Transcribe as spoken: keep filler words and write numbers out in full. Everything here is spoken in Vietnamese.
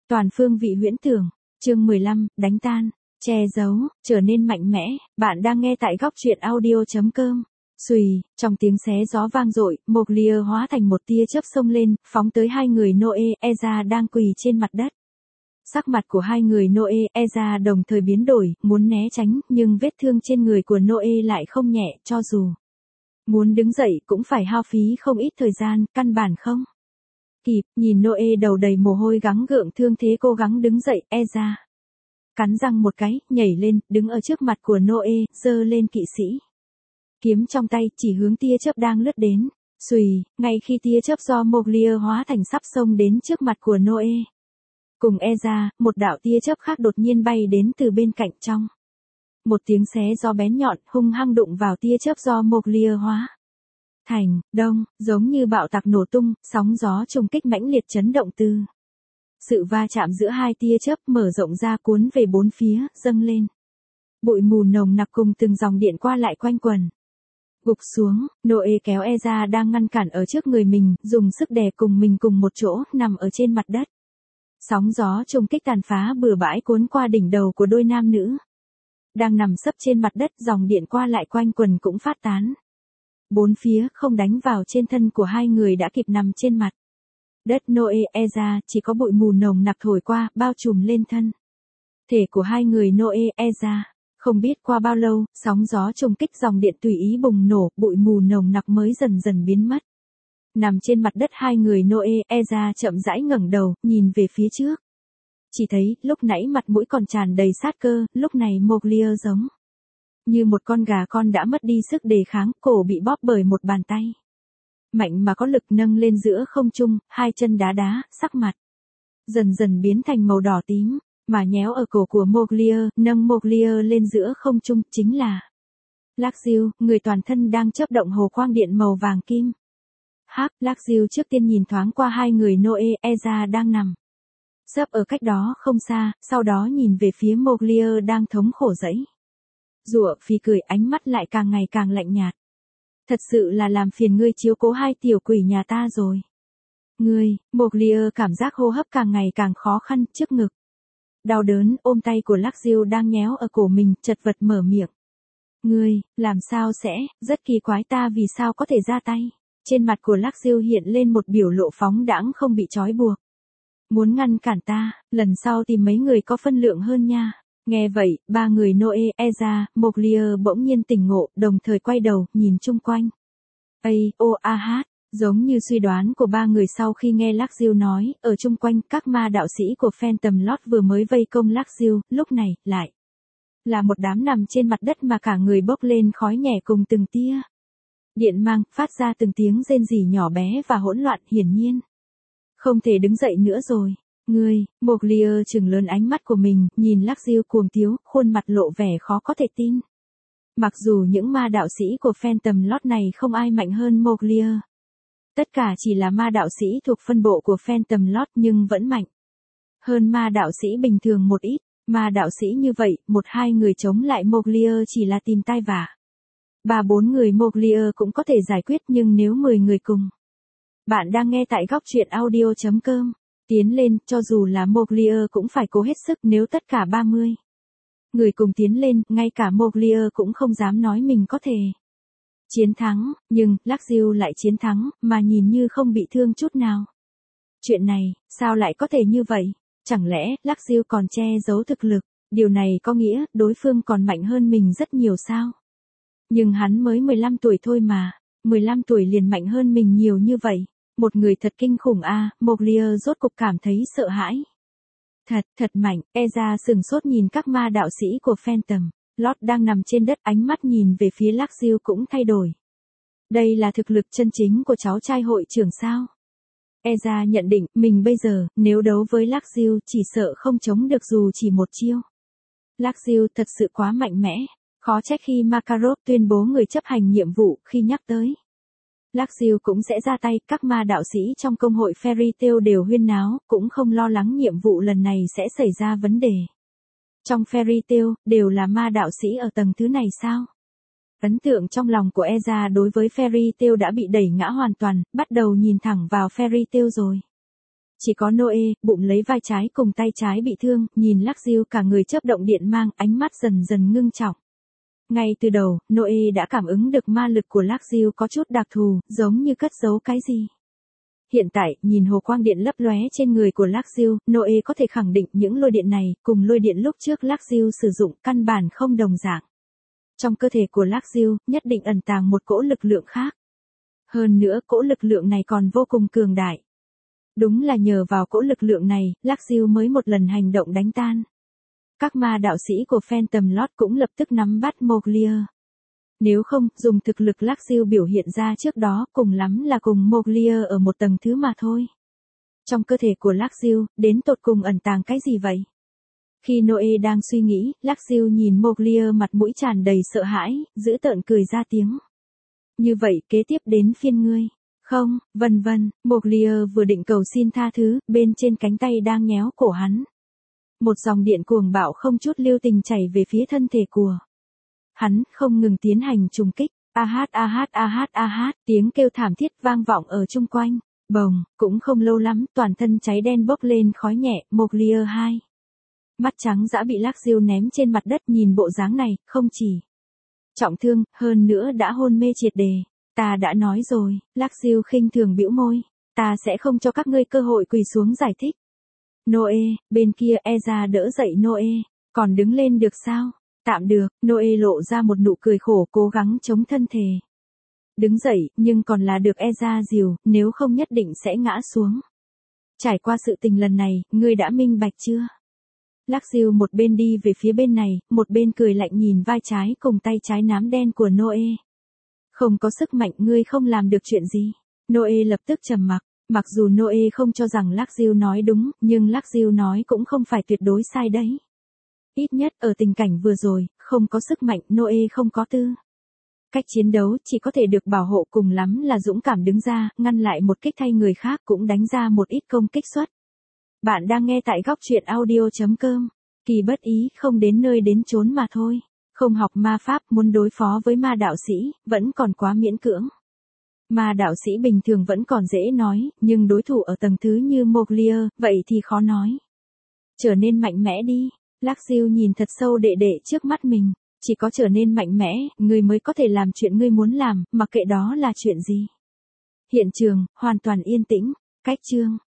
Toàn phương vị huyễn tưởng, chương mười lăm, đánh tan, che giấu, trở nên mạnh mẽ, bạn đang nghe tại góc truyện audio.com. Xùy, trong tiếng xé gió vang dội, Mowgli hóa thành một tia chớp xông lên, phóng tới hai người Noe, Ezra đang quỳ trên mặt đất. Sắc mặt của hai người Noe, Ezra đồng thời biến đổi, muốn né tránh, nhưng vết thương trên người của Noe lại không nhẹ, cho dù muốn đứng dậy cũng phải hao phí không ít thời gian, căn bản không kịp. Nhìn Noe đầu đầy mồ hôi gắng gượng thương thế cố gắng đứng dậy, Ezra cắn răng một cái, nhảy lên, đứng ở trước mặt của Noe, giơ lên kỵ sĩ kiếm trong tay, chỉ hướng tia chớp đang lướt đến. Xùy, ngay khi tia chớp do Mowgli hóa thành sắp xông đến trước mặt của Noe cùng Ezra, một đạo tia chớp khác đột nhiên bay đến từ bên cạnh trong. Một tiếng xé gió bén nhọn hung hăng đụng vào tia chớp do Mowgli hóa thành, đông, giống như bạo tạc nổ tung, sóng gió trùng kích mãnh liệt chấn động từ. Sự va chạm giữa hai tia chớp mở rộng ra cuốn về bốn phía, dâng lên. Bụi mù nồng nặc cùng từng dòng điện qua lại quanh quần. Gục xuống, Noe kéo Ezra đang ngăn cản ở trước người mình, dùng sức đè cùng mình cùng một chỗ, nằm ở trên mặt đất. Sóng gió trùng kích tàn phá bừa bãi cuốn qua đỉnh đầu của đôi nam nữ. Đang nằm sấp trên mặt đất, dòng điện qua lại quanh quần cũng phát tán. Bốn phía không đánh vào trên thân của hai người đã kịp nằm trên mặt đất Noe, Ezra, chỉ có bụi mù nồng nặc thổi qua, bao trùm lên thân thể của hai người Noe, Ezra. Không biết qua bao lâu, sóng gió trùng kích dòng điện tùy ý bùng nổ, bụi mù nồng nặc mới dần dần biến mất. Nằm trên mặt đất hai người Noe, Ezra chậm rãi ngẩng đầu, nhìn về phía trước. Chỉ thấy, lúc nãy mặt mũi còn tràn đầy sát cơ, lúc này Mowgli giống như một con gà con đã mất đi sức đề kháng, cổ bị bóp bởi một bàn tay mạnh mà có lực nâng lên giữa không trung, hai chân đá đá, sắc mặt dần dần biến thành màu đỏ tím, mà nhéo ở cổ của Mowgli, nâng Mowgli lên giữa không trung, chính là Lắc Diêu, người toàn thân đang chớp động hồ quang điện màu vàng kim. Hắc, Lắc Diêu trước tiên nhìn thoáng qua hai người Noe, Ezra đang nằm sấp ở cách đó không xa, sau đó nhìn về phía Mowgli đang thống khổ giãy giụa, phì cười, ánh mắt lại càng ngày càng lạnh nhạt. Thật sự là làm phiền ngươi chiếu cố hai tiểu quỷ nhà ta rồi. Ngươi, Mowgli cảm giác hô hấp càng ngày càng khó khăn, trước ngực đau đớn, ôm tay của Lắc Diêu đang nhéo ở cổ mình, chật vật mở miệng. Ngươi, làm sao sẽ, rất kỳ quái, ta vì sao có thể ra tay. Trên mặt của Lắc Diêu hiện lên một biểu lộ phóng đãng không bị trói buộc. Muốn ngăn cản ta, lần sau tìm mấy người có phân lượng hơn nha. Nghe vậy, ba người Noe, Ezra, Mowgli bỗng nhiên tỉnh ngộ, đồng thời quay đầu, nhìn chung quanh. Ây, ô a hát, giống như suy đoán của ba người sau khi nghe Lắc Diêu nói, ở chung quanh, các ma đạo sĩ của Phantom Lord vừa mới vây công Lắc Diêu, lúc này, lại là một đám nằm trên mặt đất mà cả người bốc lên khói nhẹ cùng từng tia điện mang, phát ra từng tiếng rên rỉ nhỏ bé và hỗn loạn, hiển nhiên không thể đứng dậy nữa rồi. Ngươi, Mowgli trừng lớn ánh mắt của mình, nhìn Lắc Diêu cuồng tiếu, khuôn mặt lộ vẻ khó có thể tin. Mặc dù những ma đạo sĩ của Phantom Lord này không ai mạnh hơn Mowgli, tất cả chỉ là ma đạo sĩ thuộc phân bộ của Phantom Lord nhưng vẫn mạnh hơn ma đạo sĩ bình thường một ít. Ma đạo sĩ như vậy, một hai người chống lại Mowgli chỉ là tìm tai vạ. Ba bốn người Mowgli cũng có thể giải quyết, nhưng nếu mười người cùng. Bạn đang nghe tại góc truyện audio.com. Tiến lên, cho dù là Mowgli cũng phải cố hết sức, nếu tất cả ba mươi người cùng tiến lên, ngay cả Mowgli cũng không dám nói mình có thể chiến thắng, nhưng Lắc Diêu lại chiến thắng, mà nhìn như không bị thương chút nào. Chuyện này, sao lại có thể như vậy? Chẳng lẽ Lắc Diêu còn che giấu thực lực? Điều này có nghĩa đối phương còn mạnh hơn mình rất nhiều sao? Nhưng hắn mới mười lăm tuổi thôi mà, mười lăm tuổi liền mạnh hơn mình nhiều như vậy. Một người thật kinh khủng a, à, Mowgli rốt cục cảm thấy sợ hãi. Thật, thật mạnh. Ezra sừng sốt nhìn các ma đạo sĩ của Phantom Lord đang nằm trên đất, ánh mắt nhìn về phía Lắc Diêu cũng thay đổi. Đây là thực lực chân chính của cháu trai hội trưởng sao? Ezra nhận định, mình bây giờ, nếu đấu với Lắc Diêu, chỉ sợ không chống được dù chỉ một chiêu. Lắc Diêu thật sự quá mạnh mẽ, khó trách khi Makarov tuyên bố người chấp hành nhiệm vụ, khi nhắc tới Lắc Diêu cũng sẽ ra tay, các ma đạo sĩ trong công hội Fairy Tail đều huyên náo, cũng không lo lắng nhiệm vụ lần này sẽ xảy ra vấn đề. Trong Fairy Tail, đều là ma đạo sĩ ở tầng thứ này sao? Ấn tượng trong lòng của Ezra đối với Fairy Tail đã bị đẩy ngã hoàn toàn, bắt đầu nhìn thẳng vào Fairy Tail rồi. Chỉ có Noe, bụng lấy vai trái cùng tay trái bị thương, nhìn Lắc Diêu cả người chớp động điện mang, ánh mắt dần dần ngưng trọng. Ngay từ đầu, Noe đã cảm ứng được ma lực của Lắc Diêu có chút đặc thù, giống như cất giấu cái gì. Hiện tại, nhìn hồ quang điện lấp lóe trên người của Lắc Diêu, Noe có thể khẳng định những lôi điện này, cùng lôi điện lúc trước Lắc Diêu sử dụng, căn bản không đồng dạng. Trong cơ thể của Lắc Diêu, nhất định ẩn tàng một cỗ lực lượng khác. Hơn nữa, cỗ lực lượng này còn vô cùng cường đại. Đúng là nhờ vào cỗ lực lượng này, Lắc Diêu mới một lần hành động đánh tan. Các ma đạo sĩ của Phantom Lord cũng lập tức nắm bắt Mowgli. Nếu không, dùng thực lực Lắc Diêu biểu hiện ra trước đó, cùng lắm là cùng Mowgli ở một tầng thứ mà thôi. Trong cơ thể của Lắc Diêu, đến tột cùng ẩn tàng cái gì vậy? Khi Noe đang suy nghĩ, Lắc Diêu nhìn Mowgli mặt mũi tràn đầy sợ hãi, dữ tợn cười ra tiếng. Như vậy, kế tiếp đến phiên ngươi. Không, vân vân, Mowgli vừa định cầu xin tha thứ, bên trên cánh tay đang nhéo cổ hắn. Một dòng điện cuồng bạo không chút lưu tình chảy về phía thân thể của hắn, không ngừng tiến hành trùng kích. A hát a hát a hát a hát, tiếng kêu thảm thiết vang vọng ở chung quanh. Bồng, cũng không lâu lắm, toàn thân cháy đen bốc lên khói nhẹ, Mowgli hai. Mắt trắng dã bị Lắc Diêu ném trên mặt đất, nhìn bộ dáng này, không chỉ trọng thương, hơn nữa đã hôn mê triệt đề. Ta đã nói rồi, Lắc Diêu khinh thường bĩu môi. Ta sẽ không cho các ngươi cơ hội quỳ xuống giải thích. Noe, bên kia Eza đỡ dậy Noe. Còn đứng lên được sao? Tạm được, Noe lộ ra một nụ cười khổ, cố gắng chống thân thể. Đứng dậy, nhưng còn là được Eza dìu, nếu không nhất định sẽ ngã xuống. Trải qua sự tình lần này, ngươi đã minh bạch chưa? Lắc Diêu một bên đi về phía bên này, một bên cười lạnh nhìn vai trái cùng tay trái nám đen của Noe. Không có sức mạnh, ngươi không làm được chuyện gì. Noe lập tức trầm mặc. Mặc dù Noe không cho rằng Lắc Diêu nói đúng, nhưng Lắc Diêu nói cũng không phải tuyệt đối sai đấy. Ít nhất ở tình cảnh vừa rồi, không có sức mạnh, Noe không có tư cách chiến đấu, chỉ có thể được bảo hộ, cùng lắm là dũng cảm đứng ra, ngăn lại một kích, thay người khác cũng đánh ra một ít công kích suất. Bạn đang nghe tại góc truyện audio chấm com. Kỳ bất ý, không đến nơi đến chốn mà thôi. Không học ma pháp, muốn đối phó với ma đạo sĩ, vẫn còn quá miễn cưỡng. Ma đạo sĩ bình thường vẫn còn dễ nói, nhưng đối thủ ở tầng thứ như Mowgli, vậy thì khó nói. Trở nên mạnh mẽ đi. Lắc Diêu nhìn thật sâu đệ đệ trước mắt mình. Chỉ có trở nên mạnh mẽ, ngươi mới có thể làm chuyện ngươi muốn làm, mặc kệ đó là chuyện gì. Hiện trường, hoàn toàn yên tĩnh. Cách chương.